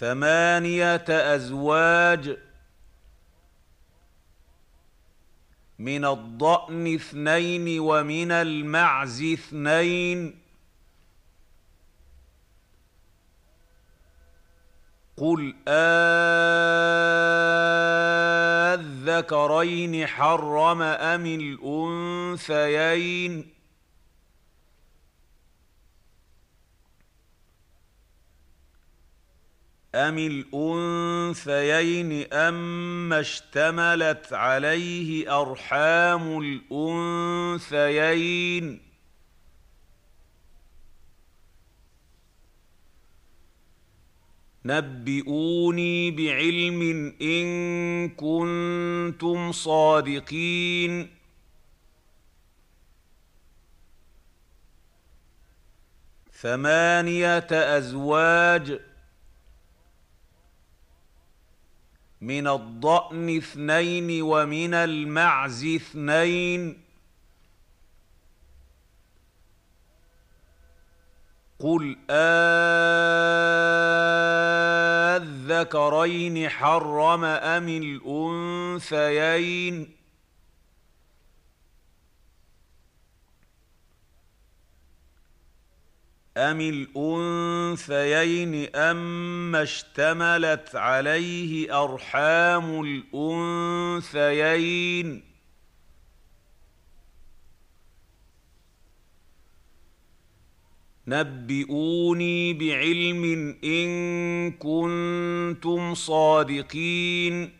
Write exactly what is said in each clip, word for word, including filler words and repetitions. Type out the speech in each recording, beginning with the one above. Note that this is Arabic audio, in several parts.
ثمانية أزواج: من الضأن اثنين ومن المعز اثنين. قل آلذكرين حرم أم الأنثيين أم الأنثيين أما اشتملت عليه أرحام الأنثيين. نبئوني بعلم إن كنتم صادقين. ثمانية أزواج: من الضأن اثنين ومن المعز اثنين. قل آلذكرين حرم أم الأنثيين أم الأنثيين أما اشتملت عليه أرحام الأنثيين. نبئوني بعلم إن كنتم صادقين.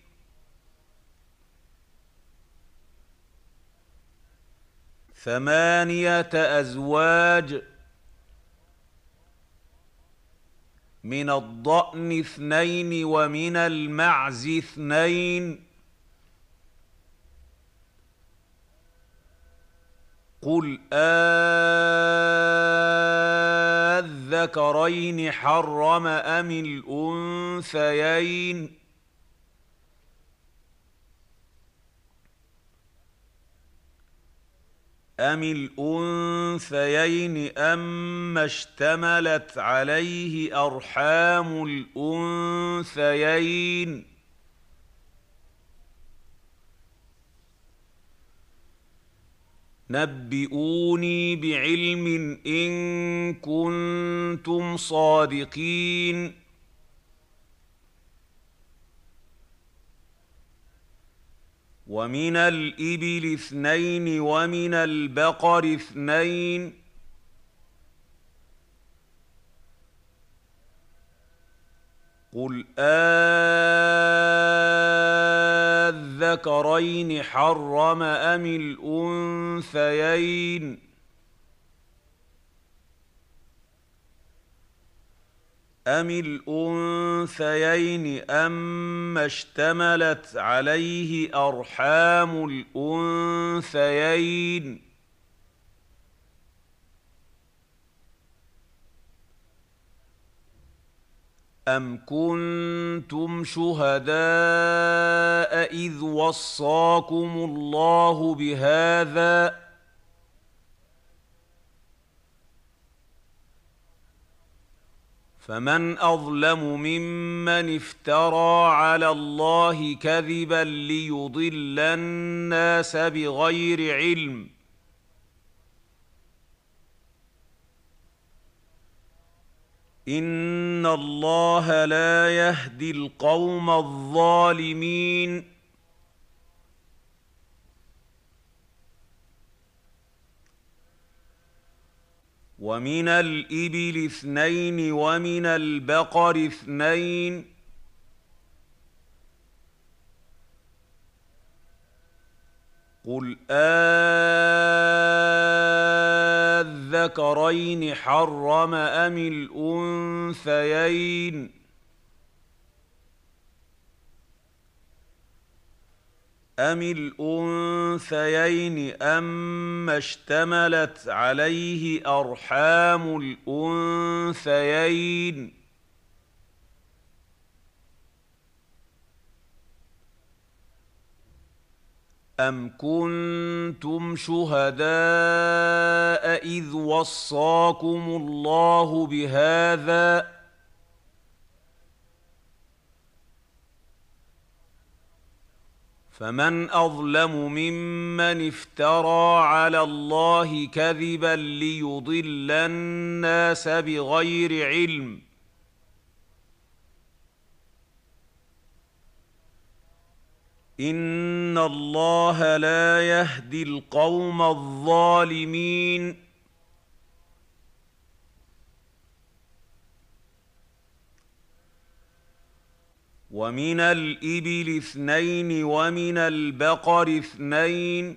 ثمانية أزواج: من الضأن اثنين ومن المعز اثنين. قل آلذكرين حرم أم الأنثيين أم الأنثيين أما اشتملت عليه أرحام الأنثيين. نبئوني بعلم إن كنتم صادقين. ومن الإبل اثنين ومن البقر اثنين. قل آلذكرين حرم أم الأنثيين أم الأنثيين أما اشتملت عليه أرحام الأنثيين. أم كنتم شهداء إذ وصاكم الله بهذا فمن أظلم ممن افترى على الله كذبا ليضل الناس بغير علم. إن الله لا يهدي القوم الظالمين. ومن الإبل اثنين ومن البقر اثنين. قل آلذكرين حرم أم الأنثيين أم الأنثيين أما اشتملت عليه أرحام الأنثيين. أم كنتم شهداء إذ وصاكم الله بهذا فمن أظلم ممن افترى على الله كذبا ليضل الناس بغير علم إن الله لا يهدي القوم الظالمين ومن الإبل اثنين ومن البقر اثنين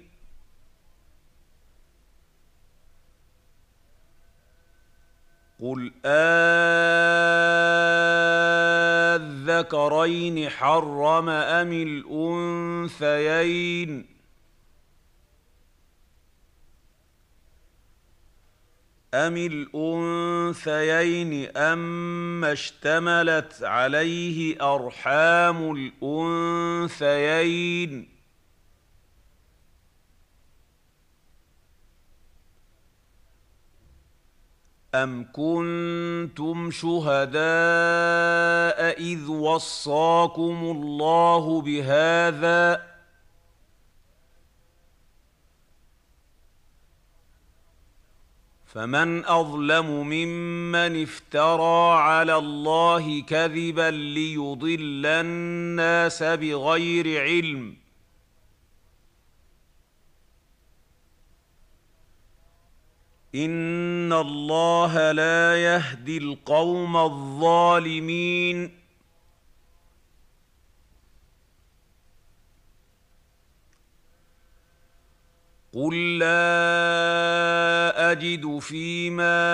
قل آذكرين حرم أم الأنثيين أم الأنثيين أما اشتملت عليه أرحام الأنثيين أم كنتم شهداء إذ وصاكم الله بهذا فمن أظلم ممن افترى على الله كذبا ليضل الناس بغير علم إن الله لا يهدي القوم الظالمين قل لا أجد فيما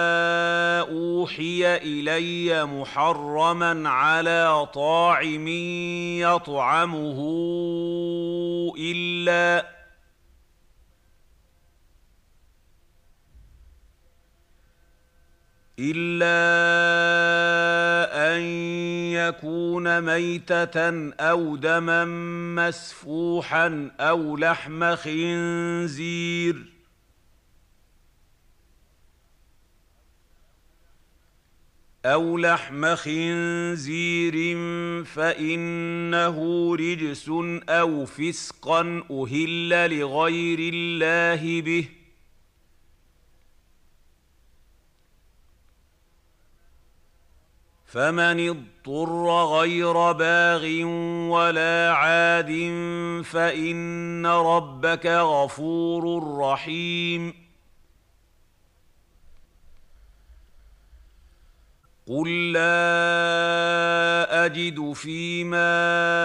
أوحي إلي محرما على طاعم يطعمه إلا إلا أن يكون ميتة أو دما مسفوحا أو لحم خنزير أو لحم خنزير فإنه رجس أو فسقا أهل لغير الله به فمن اضطر غير باغ ولا عاد فإن ربك غفور رحيم قل لا أجد فيما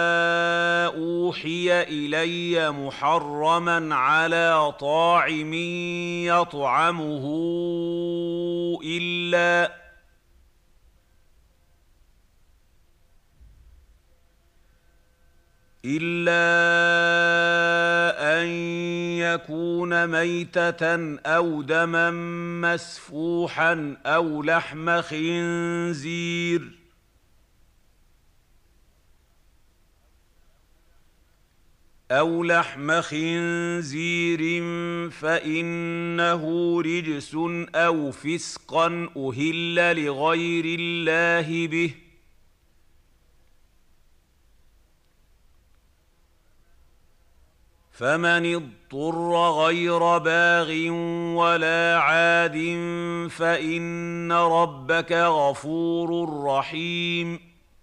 أوحي إلي محرما على طاعم يطعمه إلا إلا أن يكون ميتة أو دما مسفوحا أو لحم خنزير أو لحم خنزير فإنه رجس أو فسقا أهل لغير الله به فمن اضطر غير باغ ولا عاد فإن ربك غفور رحيم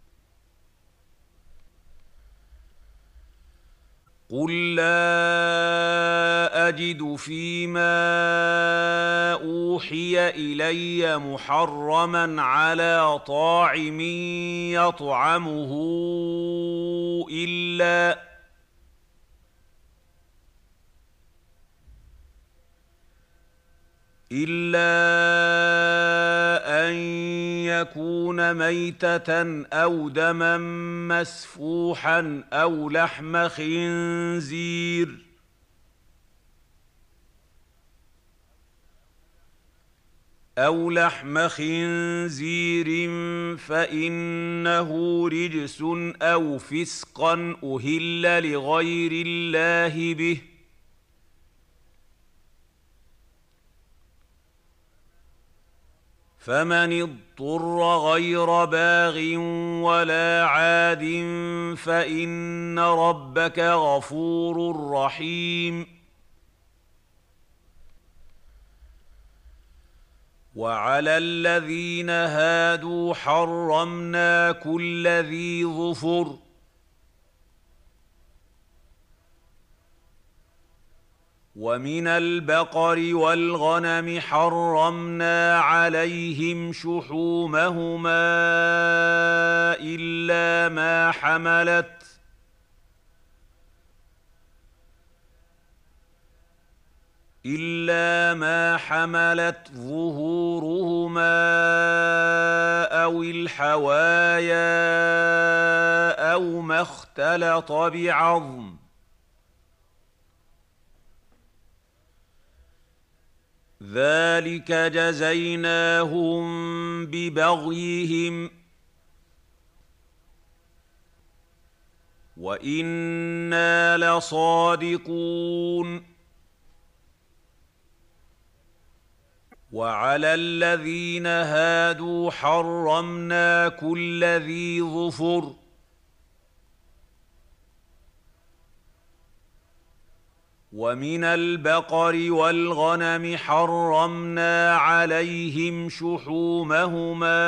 قل لا أجد فيما أوحي إلي محرما على طاعم يطعمه إلا إلا أن يكون ميتة أو دما مسفوحا أو لحم خنزير أو لحم خنزير فإنه رجس أو فسقا أهل لغير الله به فمن اضطر غير باغ ولا عاد فإن ربك غفور رحيم. وعلى الذين هادوا حرمنا كل ذي ظفر ومن البقر والغنم حرمنا عليهم شحومهما إلا ما حملت إلا ما حملت ظهورهما أو الحوايا أو ما اختلط بعظم ذلك جزيناهم ببغيهم وإنا لصادقون. وعلى الذين هادوا حرمنا كل ذي ظفر ومن البقر والغنم حرمنا عليهم شحومهما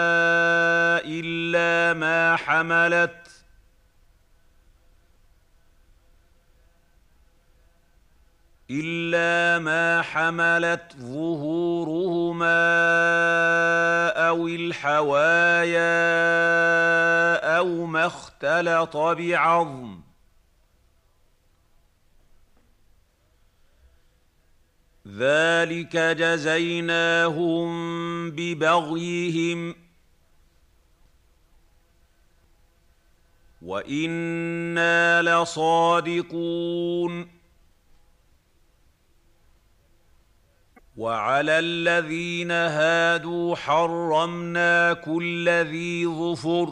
إلا ما حملت إلا ما حملت ظهورهما أو الحوايا أو ما اختلط بعظم ذلك جزيناهم ببغيهم وإنا لصادقون. وعلى الذين هادوا حرمنا كل ذي ظفر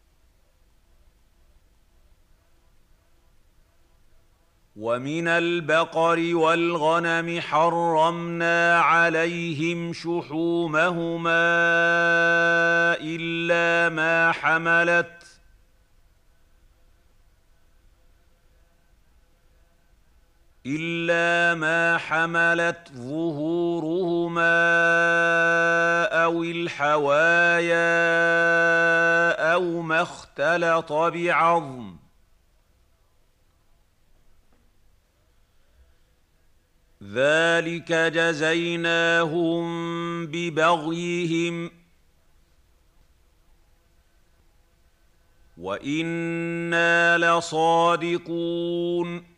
ومن البقر والغنم حرمنا عليهم شحومهما إلا ما حملت إلا ما حملت ظهورهما أو الحوايا أو ما اختلط بعظم ذلك جزيناهم ببغيهم وإنا لصادقون.